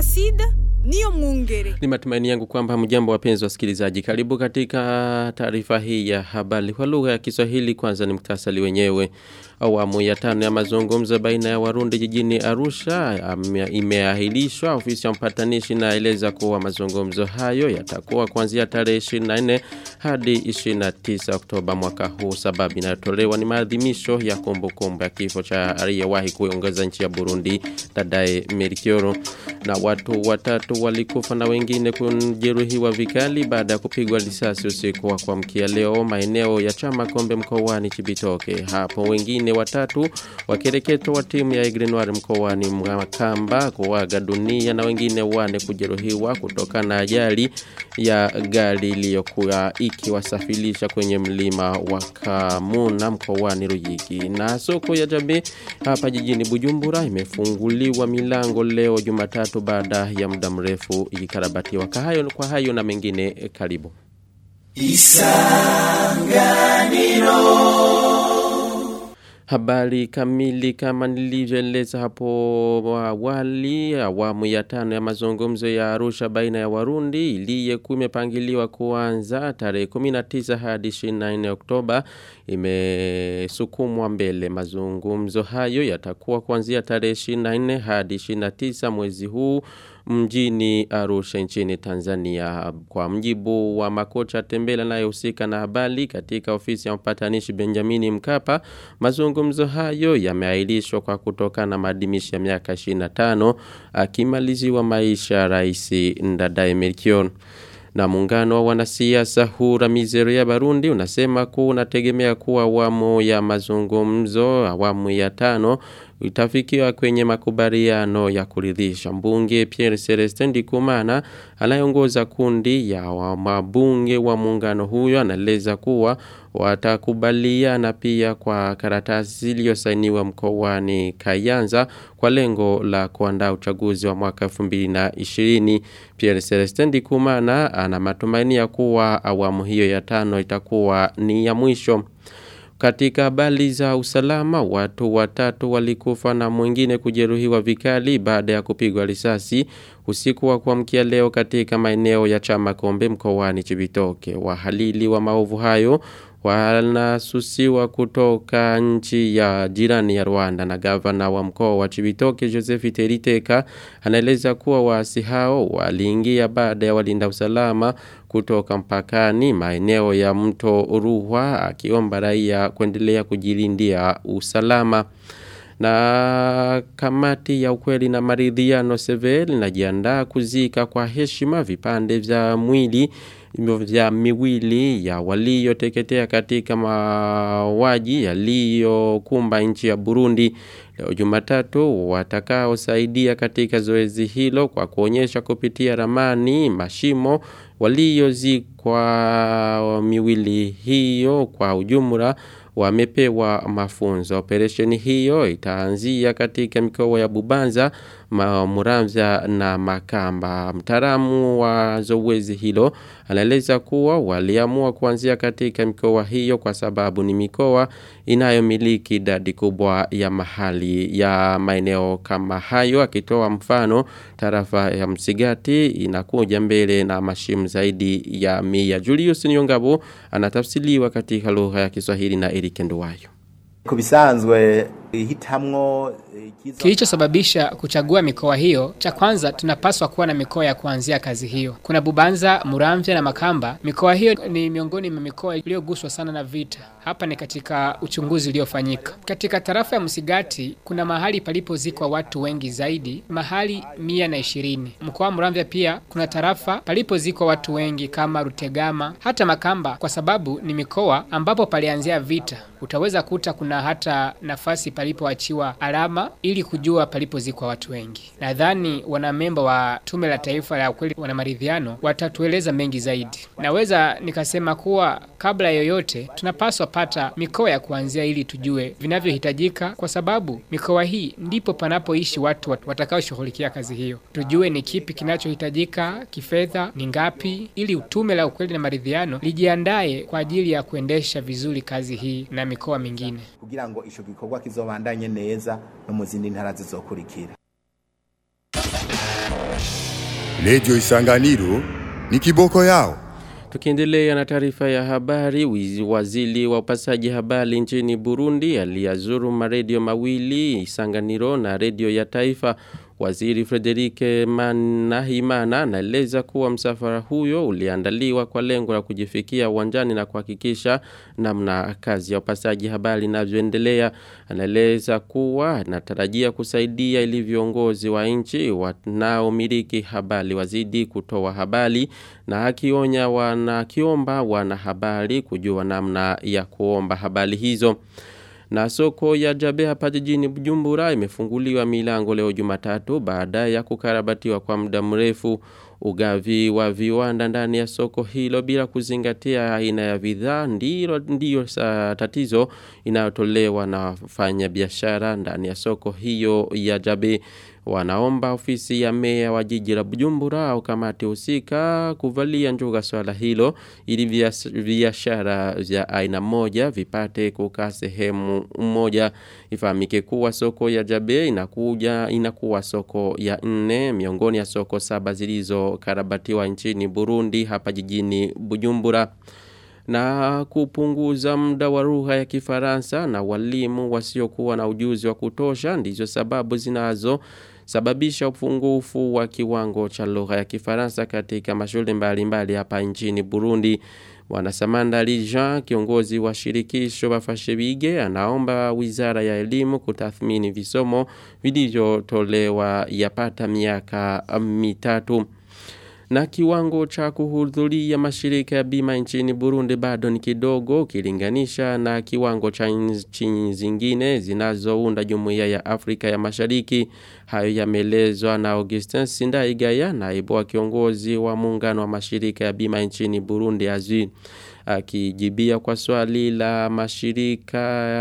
Placide Niyo Mwungere. Ni matumaini yangu kwamba mjambo wapenzi wasikilizaji. Karibu katika taarifa hii ya habari kwa lugha ya Kiswahili. Kwanza ni muktasari wenyewe. Awamu ya 5 ya mazungumzo baina ya Warundi jijini Arusha imeahirishwa. Ofisi ya mpatanishi inaeleza kuwa mazungumzo hayo yatakuwa kuanzia tarehe 24 hadi 29 Oktoba mwaka huu. Sababu inayotolewa ni maadhimisho ya kumbukumbu ya kifo cha aliyewahi kuiongoza nchi ya Burundi Ndadaye Melchior, na watu watatu walikufa na wengine kujeruhiwa vikali baada ya kupigwa risasi usiku wa kuamkia leo maeneo ya Chamakombe mkoani Cibitoke. Hapo wengine watatu wakireketwa wa timu ya Aigle Noir mkoani Makamba kuaga dunia na wengine 4 kujeruhiwa kutokana na ajali ya gari iliyokuwa ikiwasafirisha kwenye mlima wa Kamuna mkoani Ruyigi. Na soko ya Jabe hapa jijini Bujumbura imefunguliwa milango leo Jumatatu baada ya muda mrefu ikikarabatiwa. Kwa hayo na mengine, karibu Isanganiro. Habari kamili kama nilivyoeleza hapo awali. Awamu ya 5 ya mazungumzo ya Arusha baina ya Warundi iliyekuwa imepangiliwa kuanza tarehe 19 hadi 24 Oktoba imesukumwa mbele. Mazungumzo hayo yatakuwa kuanzia tarehe 24 hadi 29 mwezi huu mjini Arusha nchini Tanzania. Kwa mjibu wa makocha Tembela anayehusika na habari katika ofisi ya mpatanishi Benjamin Mkapa, mazungumzo hayo yameahirishwa kwa kutokana na maadhimisho ya miaka 25 akimaliziwa maisha ya Rais Ndadaye Melchior. Na muungano wa wanasiasa Hura Mizero ya Barundi unasema kuwa unategemea kuwa awamu ya mazungumzo awamu ya 5 itafikiwa kwenye makubaliano ya kuridhisha. Mbunge Pierre Celestin Ndikumana anayeongoza kundi ya mabunge wa muungano huyo anaeleza kuwa watakubaliana pia kwa karatasi zilizosainiwa mkoani Kayanza kwa lengo la kuandaa uchaguzi wa mwaka 2020. Pierre Celestin Ndikumana ana matumaini ya kuwa awamu hiyo ya 5 itakuwa ni ya mwisho. Katika habari za usalama, watu watatu walikufa na mwingine kujeruhiwa vikali baada ya kupigwa risasi usiku wa kuamkia leo katika maeneo ya Chamakombe mkoani Cibitoke. Wahalili wa maovu hayo wanasusiwa kutoka nchi ya jirani ya Rwanda, na gavana wa mkoa wa Cibitoke Joseph Teriteka anaeleza kuwa waasi hao waliingia baada ya walinda usalama kutoka mpakani maeneo ya mto Ruhwa, akiomba raia kuendelea kujilindia usalama. Na kamati ya ukweli na maridhiano Sevel inajiandaa kuzika kwa heshima vipande vya mwili vya miwili ya walioteketea katika mauaji yaliyokumba nchi ya Burundi. Leo Jumatatu watakaosaidia katika zoezi hilo kwa kuonyesha kupitia ramani mashimo waliozikwa miwili hiyo kwa ujumla wamepewa mafunzo. Operesheni hiyo itaanzia katika mikoa ya Bubanza, Muramvya na Makamba. Mtaalamu wa zoezi hilo anaeleza kuwa waliamua kuanzia katika mikoa hiyo kwa sababu ni mikoa inayomiliki idadi kubwa ya mahali ya maeneo kama hayo, akitoa mfano tarafa ya Msigati inakuja mbele na mashimu zaidi ya 100. Julius Nyongabo anatafsiriwa katika lugha ya Kiswahili na Eric Nduwayo. Kubisanzwe hitamwo kilichosababisha kuchagua mikoa hiyo, cha kwanza tunapaswa kuwa na mikoa ya kuanzia kazi hiyo. Kuna Bubanza, Muramvya na Makamba. Mikoa hiyo ni miongoni mwa mikoa iliyoguswa sana na vita. Hapa ni katika uchunguzi uliofanyika. Katika tarafa ya Msigati kuna mahali palipozikwa watu wengi zaidi, mahali 120. Mkoa wa Muramvya pia kuna tarafa palipozikwa watu wengi kama Rutegama, hata Makamba kwa sababu ni mikoa ambapo palianzia vita. Utaweza kuta kuna hata nafasi palipoachiwa alama ili kujua palipozikwa watu wengi. Nadhani wanamemba wa Tume la Taifa la Ukweli na Maridhiano watatueleza mengi zaidi. Naweza nikasema kuwa kabla yoyote tunapaswa pata mikoa ya kuanzia ili tujue vinavyohitajika, kwa sababu mikoa hii ndipo panapoishi watu watakaoshughulikia kazi hiyo. Tujue ni kipi kinachohitajika kifedha, ni ngapi, ili Tume la Ukweli na Maridhiano lijiandae kwa ajili ya kuendesha vizuri kazi hii na mikoa mingine, kugira ngo ico gikorwa kizobandanye neza no mu zindi ntara zizokurikira. Radio Isanganiro ni kiboko yao. Tukiendelea na taarifa ya habari, waziri wa upasaji habari nchini Burundi aliyazuru maredio mawili, Isanganiro na redio ya taifa. Waziri Frederike Manahimana anaeleza kuwa msafara huyo uliandaliwa kwa lengo la kujifikia uwanjani na kuhakikisha namna kazi ya upasaji habari inavyoendelea. Anaeleza kuwa anatarajia kusaidia ili viongozi wa nchi wanaomiliki habari wazidi kutoa habari, na akionya wanakiomba wanahabari kujua namna ya kuomba habari hizo. Na soko ya Jabe hapa jijini Bujumbura imefunguliwa milango leo Jumatatu baada ya kukarabatiwa kwa muda mrefu. Ugavi wa viwanda ndani ya soko hilo bila kuzingatia aina ya bidhaa ndiyo tatizo inayotolewa na wafanya biashara ndani ya soko hiyo ya Jabe. Wanaomba ofisi ya meya wa jiji la Bujumbura au kamati husika kuvalia njuga swala hilo ili biashara ya aina moja vipate kukaa sehemu moja. Ifahamike kuwa soko ya Jabe inakuwa soko ya 4 miongoni ya soko 7 zilizokarabatiwa nchini Burundi hapa jijini Bujumbura. Na kupunguza muda wa lugha ya Kifaransa na walimu wasiokuwa na ujuzi wa kutosha ndizo sababu zinazosababisha upungufu wa kiwango cha lugha ya Kifaransa katika mashule mbalimbali hapa nchini Burundi. Wanasamanda Lijan, kiongozi wa shirikisho bafashe bige, anaomba wizara ya elimu kutathmini visomo vilivyotolewa yapata miaka 3. Na kiwango cha kuhudhuria mashirika ya bima nchini Burundi bado ni kidogo ukilinganisha na kiwango cha nchi zingine zinazounda Jumuiya ya Afrika ya Mashariki. Hayo yameelezwa na Augustin Sindaigaya, naibu wa kiongozi wa muungano wa mashirika ya bima nchini Burundi AZUI. Akijibia kwa swali la mashirika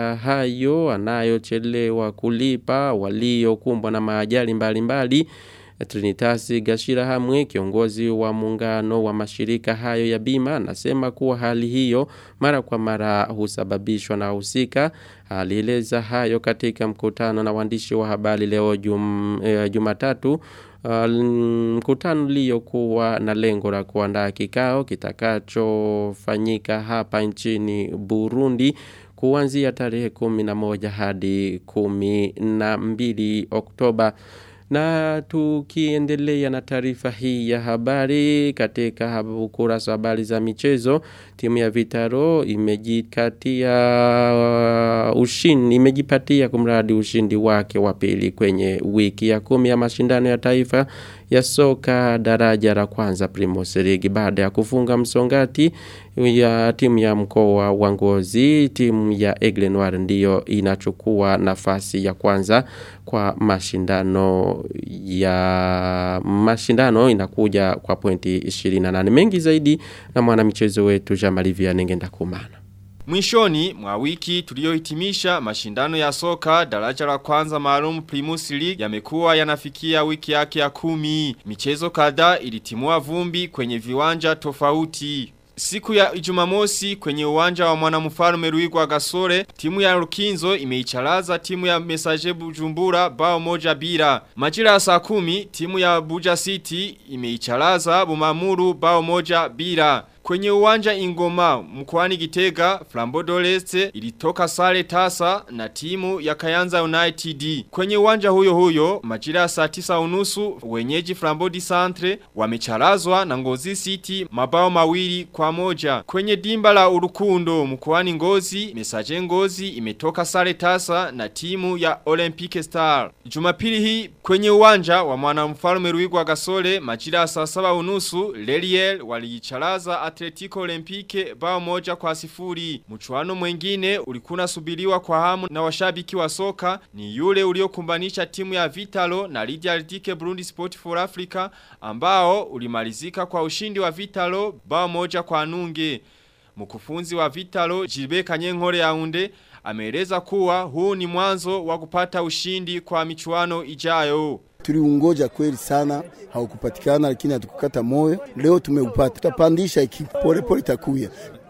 hayo anayochelewa kulipa waliokumbwa na maajali mbalimbali, Trinitas Gashirahamwe, kiongozi wa muungano wa mashirika hayo ya bima, anasema kuwa hali hiyo mara kwa mara husababishwa na husika. Alieleza hayo katika mkutano na waandishi wa habari leo Jumatatu, mkutano uliokuwa na lengo la kuandaa kikao kitakachofanyika hapa nchini Burundi kuanzia tarehe 11 hadi 12 Oktoba. Na tukiendelea na taarifa hii ya habari katika ukurasa wa habari za michezo, timu ya Vitaro imejipatia kumradi ushindi wake wa pili kwenye wiki ya 10 ya mashindano ya taifa ya soka daraja la kwanza Primus League baada ya kufunga msongati ya timu ya mkoa wa Ngozi. Timu ya Aigle Noir ndiyo inachukua nafasi ya kwanza kwa mashindano inakuja kwa pointi 28. Mengi zaidi na mwanamichezo wetu Jamali Vianengenda Kumana. Mwishoni mwa wiki tuliohitimisha mashindano ya soka daraja la kwanza maalum Primus League yamekuwa yanafikia wiki yake ya 10. Michezo kadhaa ilitimua vumbi kwenye viwanja tofauti. Siku ya Jumamosi kwenye uwanja wa Mwanamfalme Ruigwa Gasore, timu ya Rukinzo imeicharaza timu ya Messager Bujumbura 1-0. Majira ya saa 10 timu ya Buja City imeicharaza Bumamuru 1-0. Kwenye uwanja Ingoma mkoani Gitega, Flambeau d'Oreste ilitoka sare tasa na timu ya Kayanza United. Kwenye uwanja huyo majira saa 9:30 wenyeji Flambeau du Centre wamecharazwa na Ngozi City 2-1. Kwenye dimba la Urukundo mkoani Ngozi, Messager Ngozi imetoka sare tasa na timu ya Olympique Star. Jumapili hii kwenye uwanja wa Mwanamfalme Ruigwa Gasore majira saa 7:30 Leliel waliicharaza Atletico Olympique 1-0. Mchuano mwingine ulikuna subiriwa kwa hamu na washabiki wa soka ni yule uliokumbanisha timu ya Vitalo na Lydia Ridike Burundi Sport for Africa ambao ulimalizika kwa ushindi wa Vitalo 1-0. Mkufunzi wa Vitalo Gilbert Kanyenkore Yaounde ameeleza kuwa huu ni mwanzo wa kupata ushindi kwa michuano ijayo. Tuliungoja kweli sana, haukupatikana lakini hatukukata moyo. Leo tumeupata. Tutapandisha pole pole takuya.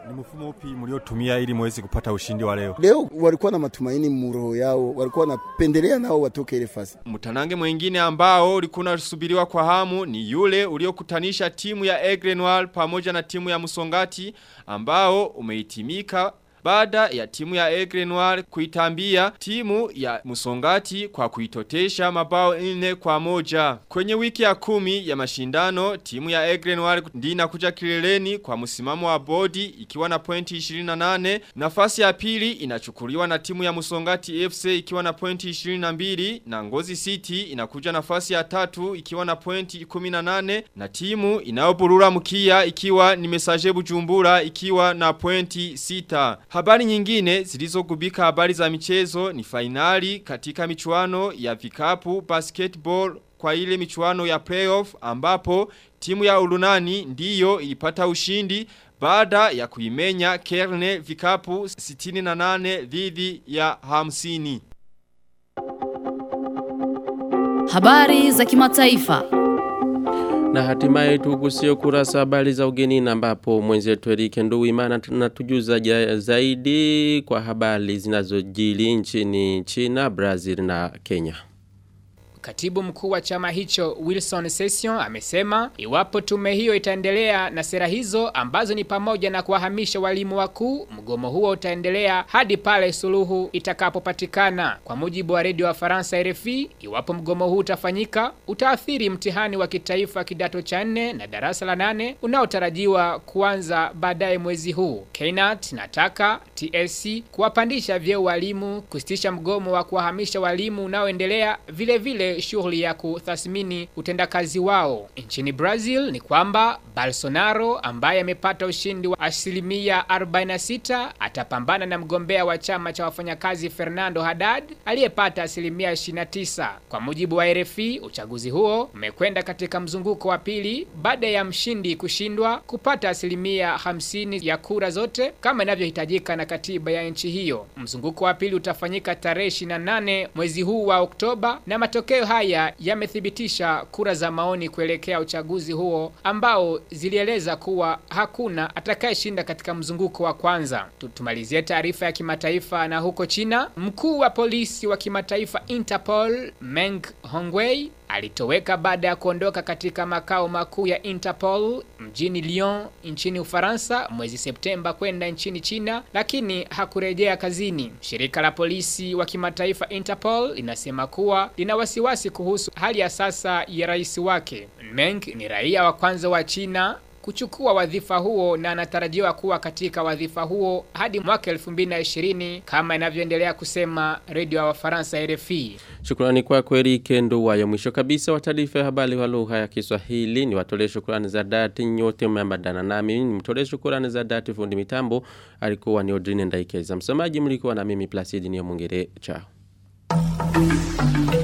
Ni mfumo upi mliotumia ili muweze kupata ushindi wa leo? Leo walikuwa na matumaini muroho yao, walikuwa wanapendelea nao watoke ile fasi. Mtanange mwingine ambao ulikuwa unasubiriwa kwa hamu ni yule uliokutanisha timu ya Aigle Noir pamoja na timu ya Musongati ambao umeitimika baada ya timu ya Aigle Noir kuitambia timu ya Musongati kwa kuitotesha mabao 4-1. Kwenye wiki ya 10 ya mashindano, timu ya Aigle Noir ndiyo inakuja kileleni kwa msimamo wa bodi ikiwa na pointi 28. Nafasi ya pili inachukuliwa na timu ya Musongati FC ikiwa na pointi 22 na Ngozi City inakuja nafasi ya 3 ikiwa na pointi 18 na timu inayoburura mkia ikiwa ni Messager Bujumbura ikiwa na pointi 6. Habari nyingine zilizogubika habari za michezo ni finali katika michuano ya vikapu basketball kwa ile michuano ya playoff ambapo timu ya Urunani ndiyo ilipata ushindi baada ya kuimenya Kerne vikapu 68 dhidi ya 50. Habari za kimataifa. Na hatimaye tugusie kurasa habari za ugenini ambapo mwenzetu Eric Nduwimana anatujuza zaidi kwa habari zinazojili nchini China, Brazil na Kenya. Katibu mkuu wa chama hicho Wilson Session amesema iwapo tume hiyo itaendelea na sera hizo ambazo ni pamoja na kuwahamisha walimu wakuu, mgomo huo utaendelea hadi pale suluhu itakapopatikana. Kwa mujibu wa redio wa Faransa RFI, iwapo mgomo huu utafanyika, utaathiri mtihani wa kitaifa kidato cha 4 na darasa la 8 unaotarajiwa kuanza baadaye mwezi huu. KNUT nataka TSC kuwapandisha vyeo walimu, kusitisha mgomo wa kuwahamisha walimu unaoendelea, vile vile shughuli ya kutathmini utendakazi wao. Nchini Brazil ni kwamba Bolsonaro ambaye amepata ushindi wa 46% atapambana na mgombea wa chama cha wafanyakazi Fernando Haddad aliyepata 29%. Kwa mujibu wa RFI, uchaguzi huo umekwenda katika mzunguko wa pili baada ya mshindi kushindwa kupata 50% ya kura zote kama inavyohitajika na katiba ya nchi hiyo. Mzunguko wa pili utafanyika tarehe 28 mwezi huu wa Oktoba na matokeo haya yamethibitisha kura za maoni kuelekea uchaguzi huo ambao zilieleza kuwa hakuna atakayeshinda katika mzunguko wa kwanza. Tumalizie taarifa ya kimataifa na huko China, mkuu wa polisi wa kimataifa Interpol Meng Hongwei alitoweka baada ya kuondoka katika makao makuu ya Interpol mjini Lyon nchini Ufaransa mwezi Septemba kwenda nchini China, lakini hakurejea kazini. Shirika la polisi wa kimataifa Interpol linasema kuwa lina wasiwasi kuhusu hali ya sasa ya rais wake. Meng ni raia wa kwanza wa China kuchukua wadhifa huo na anatarajiwa kuwa katika wadhifa huo hadi mwaka 2020 kama inavyoendelea kusema redio wa Faransa RFI. Shukrani kwa Eric Nduwayo. Mwisho kabisa wa taarifa ya habari wa lugha ya Kiswahili ni watolee shukrani za dhati nyote mmeambatana nami. Nimtolee shukrani za dhati fundi mitambo alikuwa ni Odrine Ndaikeza. Msamaji mlikuwa na mimi Placide Niyomuongere. Chao.